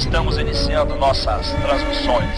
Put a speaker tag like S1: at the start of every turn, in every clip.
S1: Estamos iniciando nossas transmissões.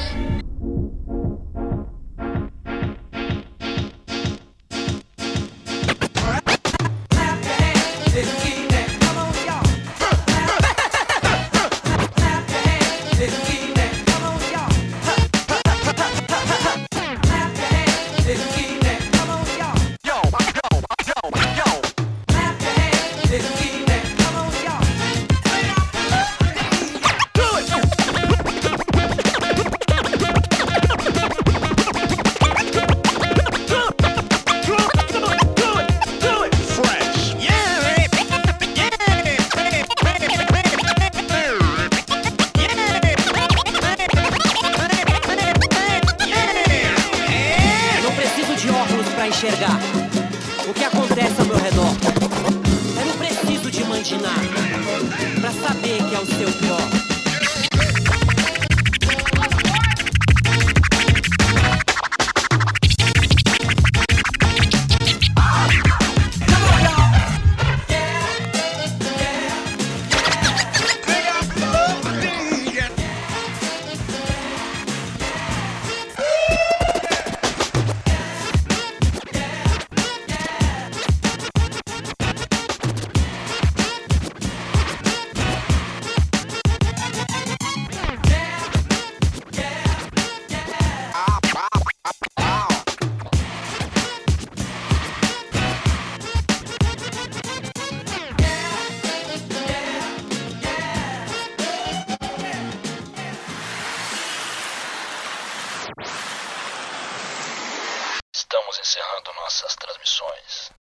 S2: Enxergar o que acontece ao meu redor. Eu não preciso de imaginar pra saber que é o seu pior.